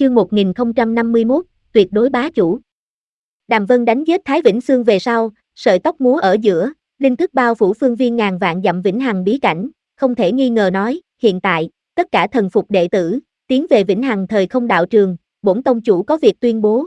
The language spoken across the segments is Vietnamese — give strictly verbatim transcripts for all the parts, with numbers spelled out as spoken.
chương một nghìn không trăm năm mươi mốt, tuyệt đối bá chủ. Đàm Vân đánh giết Thái Vĩnh Xương về sau, sợi tóc múa ở giữa, linh thức bao phủ phương viên ngàn vạn dặm vĩnh hằng bí cảnh, không thể nghi ngờ nói, hiện tại, tất cả thần phục đệ tử, tiến về vĩnh hằng thời không đạo trường, bổn tông chủ có việc tuyên bố.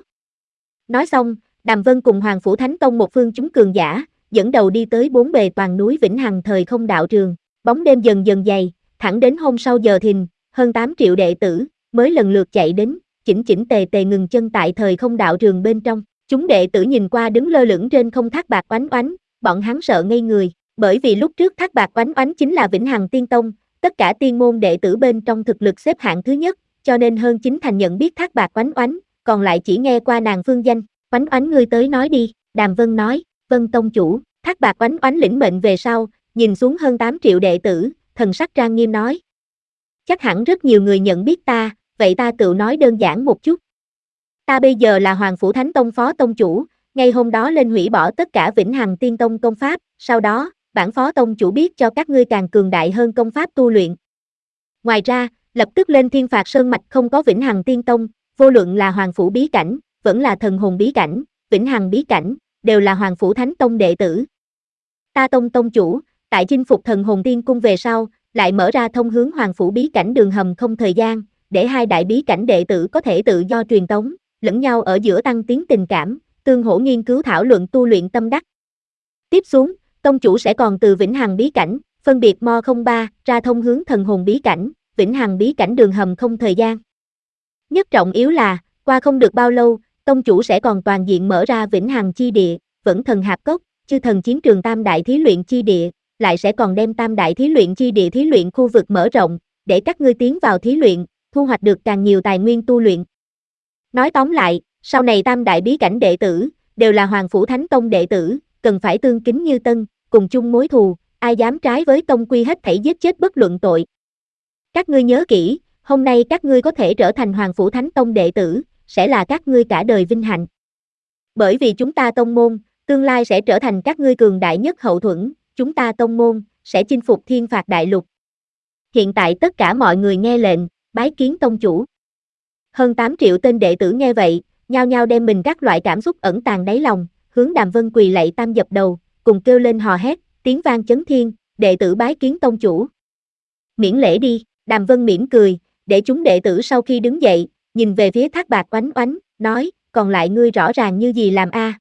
Nói xong, Đàm Vân cùng Hoàng Phủ Thánh Tông một phương chúng cường giả, dẫn đầu đi tới bốn bề toàn núi vĩnh hằng thời không đạo trường, bóng đêm dần dần dày, thẳng đến hôm sau giờ thìn, hơn tám triệu đệ tử, mới lần lượt chạy đến, chỉnh chỉnh tề tề ngừng chân tại thời không đạo trường bên trong. Chúng đệ tử nhìn qua đứng lơ lửng trên không Thác Bạt Oánh Oánh, bọn hắn sợ ngây người, bởi vì lúc trước Thác Bạt Oánh Oánh chính là Vĩnh Hằng Tiên Tông, tất cả tiên môn đệ tử bên trong thực lực xếp hạng thứ nhất, cho nên hơn chín thành nhận biết Thác Bạt Oánh Oánh, còn lại chỉ nghe qua nàng phương danh. Oánh Oánh ngươi tới nói đi, Đàm Vân nói, vân tông chủ. Thác Bạt Oánh Oánh lĩnh mệnh về sau, nhìn xuống hơn tám triệu đệ tử, thần sắc trang nghiêm nói. Chắc hẳn rất nhiều người nhận biết ta, vậy ta tự nói đơn giản một chút. Ta bây giờ là Hoàng Phủ Thánh Tông phó tông chủ, ngay hôm đó lên hủy bỏ tất cả Vĩnh Hằng Tiên Tông công pháp, sau đó, bản phó tông chủ biết cho các ngươi càng cường đại hơn công pháp tu luyện. Ngoài ra, lập tức lên Thiên Phạt Sơn mạch không có Vĩnh Hằng Tiên Tông, vô luận là Hoàng Phủ bí cảnh, vẫn là Thần Hồn bí cảnh, Vĩnh Hằng bí cảnh, đều là Hoàng Phủ Thánh Tông đệ tử. Ta tông tông chủ, tại chinh phục Thần Hồn Tiên Cung về sau, lại mở ra thông hướng Hoàng Phủ bí cảnh đường hầm không thời gian, để hai đại bí cảnh đệ tử có thể tự do truyền tống, lẫn nhau ở giữa tăng tiến tình cảm, tương hỗ nghiên cứu thảo luận tu luyện tâm đắc. Tiếp xuống, tông chủ sẽ còn từ Vĩnh Hằng bí cảnh, phân biệt Mo không ba, ra thông hướng Thần Hồn bí cảnh, Vĩnh Hằng bí cảnh đường hầm không thời gian. Nhất trọng yếu là, qua không được bao lâu, tông chủ sẽ còn toàn diện mở ra Vĩnh Hằng chi địa, Vẫn Thần Hạp Cốc, Chư Thần Chiến Trường Tam Đại Thí Luyện chi địa, lại sẽ còn đem Tam Đại Thí Luyện chi địa thí luyện khu vực mở rộng, để các ngươi tiến vào thí luyện, thu hoạch được càng nhiều tài nguyên tu luyện. Nói tóm lại, sau này Tam Đại bí cảnh đệ tử, đều là Hoàng Phủ Thánh Tông đệ tử, cần phải tương kính như tân, cùng chung mối thù, ai dám trái với tông quy hết thảy giết chết bất luận tội. Các ngươi nhớ kỹ, hôm nay các ngươi có thể trở thành Hoàng Phủ Thánh Tông đệ tử, sẽ là các ngươi cả đời vinh hạnh. Bởi vì chúng ta tông môn, tương lai sẽ trở thành các ngươi cường đại nhất hậu thuẫn, chúng ta tông môn, sẽ chinh phục thiên phạt đại lục. Hiện tại tất cả mọi người nghe lệnh, bái kiến tông chủ. Hơn tám triệu tên đệ tử nghe vậy, nhao nhao đem mình các loại cảm xúc ẩn tàng đáy lòng, hướng Đàm Vân quỳ lạy tam dập đầu, cùng kêu lên hò hét, tiếng vang chấn thiên, đệ tử bái kiến tông chủ. Miễn lễ đi, Đàm Vân mỉm cười, để chúng đệ tử sau khi đứng dậy, nhìn về phía Thác Bạt Oánh Oánh, nói, còn lại ngươi rõ ràng như gì làm a? À?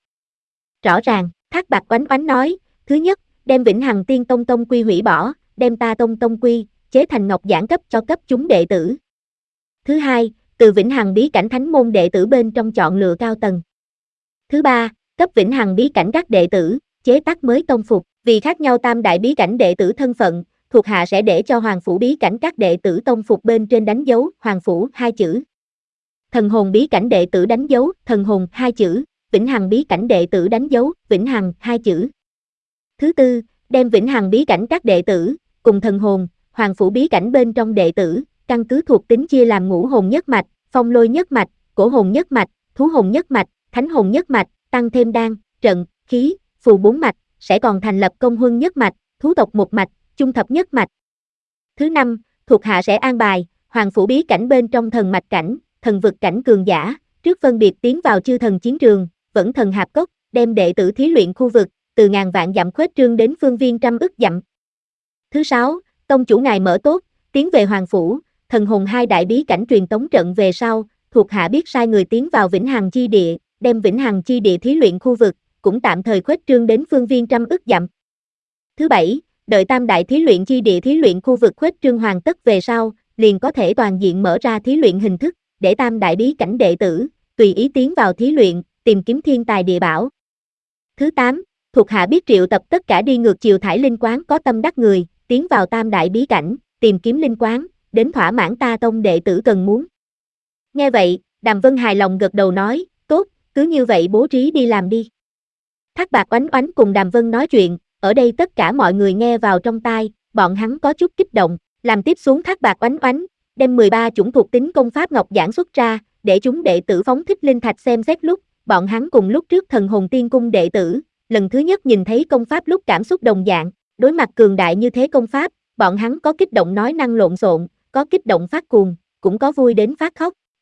Rõ ràng, Thác Bạt Oánh Oánh nói, thứ nhất, đem Vĩnh Hằng Tiên Tông tông quy hủy bỏ, đem ta tông tông quy, chế thành ngọc giản cấp cho cấp chúng đệ tử. Thứ hai, từ Vĩnh Hằng bí cảnh thánh môn đệ tử bên trong chọn lựa cao tầng. Thứ ba, cấp Vĩnh Hằng bí cảnh các đệ tử, chế tác mới tông phục, vì khác nhau tam đại bí cảnh đệ tử thân phận, thuộc hạ sẽ để cho Hoàng Phủ bí cảnh các đệ tử tông phục bên trên đánh dấu Hoàng Phủ hai chữ. Thần Hồn bí cảnh đệ tử đánh dấu Thần Hồn hai chữ, Vĩnh Hằng bí cảnh đệ tử đánh dấu Vĩnh Hằng hai chữ. Thứ tư, đem Vĩnh Hằng bí cảnh các đệ tử, cùng Thần Hồn, Hoàng Phủ bí cảnh bên trong đệ tử, căn cứ thuộc tính chia làm ngũ hồn nhất mạch, phong lôi nhất mạch, cổ hồn nhất mạch, thú hồn nhất mạch, thánh hồn nhất mạch, tăng thêm đan, trận, khí, phù bốn mạch, sẽ còn thành lập công huân nhất mạch, thú tộc một mạch, chung thập nhất mạch. Thứ năm, thuộc hạ sẽ an bài, Hoàng Phủ bí cảnh bên trong thần mạch cảnh, thần vực cảnh cường giả, trước phân biệt tiến vào chư thần chiến trường, Vẫn Thần Hạp Cốc, đem đệ tử thí luyện khu vực, từ ngàn vạn dặm khuếch trương đến phương viên trăm ức dặm. Thứ sáu, tông chủ ngài mở tốt, tiến về Hoàng Phủ, Thần Hồn hai đại bí cảnh truyền tống trận về sau, thuộc hạ biết sai người tiến vào Vĩnh Hằng chi địa, đem Vĩnh Hằng chi địa thí luyện khu vực, cũng tạm thời khuếch trương đến phương viên trăm ức dặm. Thứ bảy, đợi tam đại thí luyện chi địa thí luyện khu vực khuếch trương hoàn tất về sau, liền có thể toàn diện mở ra thí luyện hình thức, để tam đại bí cảnh đệ tử, tùy ý tiến vào thí luyện, tìm kiếm thiên tài địa bảo. Thứ tám, thuộc hạ biết triệu tập tất cả đi ngược chiều thải linh quán có tâm đắc người, tiến vào tam đại bí cảnh, tìm kiếm linh quán, đến thỏa mãn ta tông đệ tử cần muốn. Nghe vậy, Đàm Vân hài lòng gật đầu nói, tốt, cứ như vậy bố trí đi làm đi. Thác Bạt Oánh Oánh cùng Đàm Vân nói chuyện, ở đây tất cả mọi người nghe vào trong tai, bọn hắn có chút kích động, làm tiếp xuống Thác Bạt Oánh Oánh, đem mười ba chủng thuộc tính công pháp ngọc giản xuất ra, để chúng đệ tử phóng thích linh thạch xem xét lúc, bọn hắn cùng lúc trước Thần Hồn Tiên Cung đệ tử, lần thứ nhất nhìn thấy công pháp lúc cảm xúc đồng dạng, đối mặt cường đại như thế công pháp, bọn hắn có kích động nói năng lộn xộn, có kích động phát cuồng, cũng có vui đến phát khóc.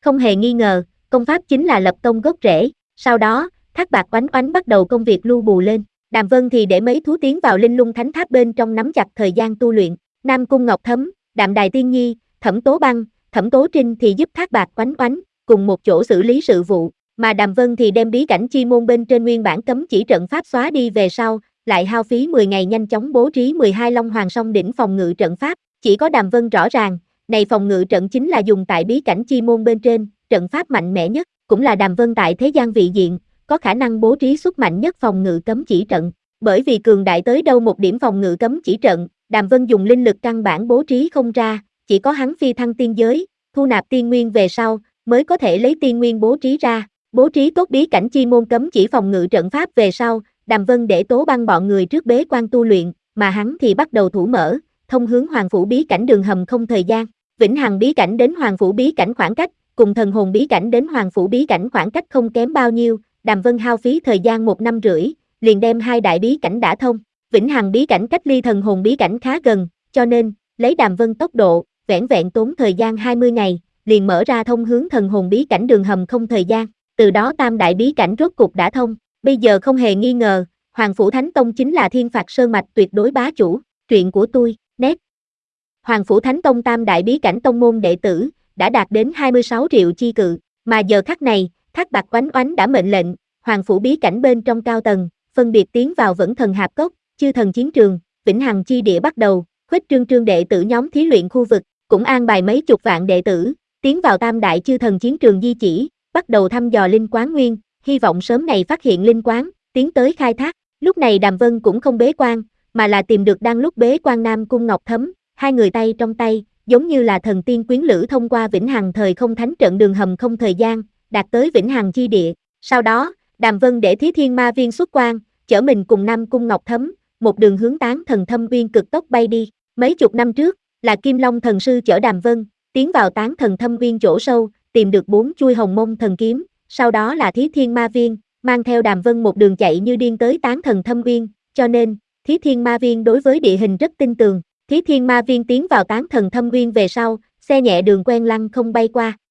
Không hề nghi ngờ, công pháp chính là lập công gốc rễ. Sau đó, Thác Bạt Oánh Oánh bắt đầu công việc lưu bù lên. Đàm Vân thì để mấy thú tiến vào Linh Lung Thánh Tháp bên trong nắm chặt thời gian tu luyện. Nam Cung Ngọc Thấm, Đạm Đài Tiên Nhi, Thẩm Tố Băng, Thẩm Tố Trinh thì giúp Thác Bạt Oánh Oánh cùng một chỗ xử lý sự vụ, mà Đàm Vân thì đem bí cảnh chi môn bên trên nguyên bản cấm chỉ trận pháp xóa đi về sau, lại hao phí mười ngày nhanh chóng bố trí mười hai Long Hoàng Song đỉnh phòng ngự trận pháp. Chỉ có Đàm Vân rõ ràng, này phòng ngự trận chính là dùng tại bí cảnh chi môn bên trên, trận pháp mạnh mẽ nhất, cũng là Đàm Vân tại thế gian vị diện, có khả năng bố trí xuất mạnh nhất phòng ngự cấm chỉ trận. Bởi vì cường đại tới đâu một điểm phòng ngự cấm chỉ trận, Đàm Vân dùng linh lực căn bản bố trí không ra, chỉ có hắn phi thăng tiên giới, thu nạp tiên nguyên về sau, mới có thể lấy tiên nguyên bố trí ra. Bố trí tốt bí cảnh chi môn cấm chỉ phòng ngự trận pháp về sau, Đàm Vân để Tố Băng bọn người trước bế quan tu luyện, mà hắn thì bắt đầu thủ mở, thông hướng Hoàng Phủ bí cảnh đường hầm không thời gian. Vĩnh Hằng bí cảnh đến Hoàng Phủ bí cảnh khoảng cách, cùng Thần Hồn bí cảnh đến Hoàng Phủ bí cảnh khoảng cách không kém bao nhiêu, Đàm Vân hao phí thời gian một năm rưỡi, liền đem hai đại bí cảnh đã thông. Vĩnh Hằng bí cảnh cách ly Thần Hồn bí cảnh khá gần, cho nên, lấy Đàm Vân tốc độ, vẻn vẹn tốn thời gian hai mươi ngày, liền mở ra thông hướng Thần Hồn bí cảnh đường hầm không thời gian. Từ đó tam đại bí cảnh rốt cục đã thông. Bây giờ không hề nghi ngờ, Hoàng Phủ Thánh Tông chính là Thiên Phạt Sơn Mạch tuyệt đối bá chủ. Truyện của tôi, net. Hoàng Phủ Thánh Tông tam đại bí cảnh tông môn đệ tử, đã đạt đến hai mươi sáu triệu chi cự, mà giờ khắc này, Thác Bạt Oánh Oánh đã mệnh lệnh, Hoàng Phủ bí cảnh bên trong cao tầng, phân biệt tiến vào Vẫn Thần Hạp Cốc, Chư Thần Chiến Trường, Vĩnh Hằng chi địa bắt đầu, khuếch trương trương đệ tử nhóm thí luyện khu vực, cũng an bài mấy chục vạn đệ tử, tiến vào tam đại Chư Thần Chiến Trường di chỉ, bắt đầu thăm dò linh quán nguyên, hy vọng sớm ngày phát hiện linh quán, tiến tới khai thác. Lúc này Đàm Vân cũng không bế quan, mà là tìm được đang lúc bế quan Nam Cung Ngọc Thấm, hai người tay trong tay, giống như là thần tiên quyến lữ thông qua Vĩnh Hằng thời không thánh trận đường hầm không thời gian, đạt tới Vĩnh Hằng chi địa. Sau đó, Đàm Vân để Thí Thiên Ma Viên xuất quan, chở mình cùng Nam Cung Ngọc Thấm, một đường hướng Tán Thần Thâm Uyên cực tốc bay đi. Mấy chục năm trước, là Kim Long thần sư chở Đàm Vân, tiến vào Tán Thần Thâm Uyên chỗ sâu, tìm được bốn chuôi hồng mông thần kiếm, sau đó là Thí Thiên Ma Viên, mang theo Đàm Vân một đường chạy như điên tới Tán Thần Thâm Uyên, cho nên, Thí Thiên Ma Viên đối với địa hình rất tin tường. Thí Thiên Ma Viên tiến vào Tán Thần Thâm Uyên về sau, xe nhẹ đường quen lăng không bay qua,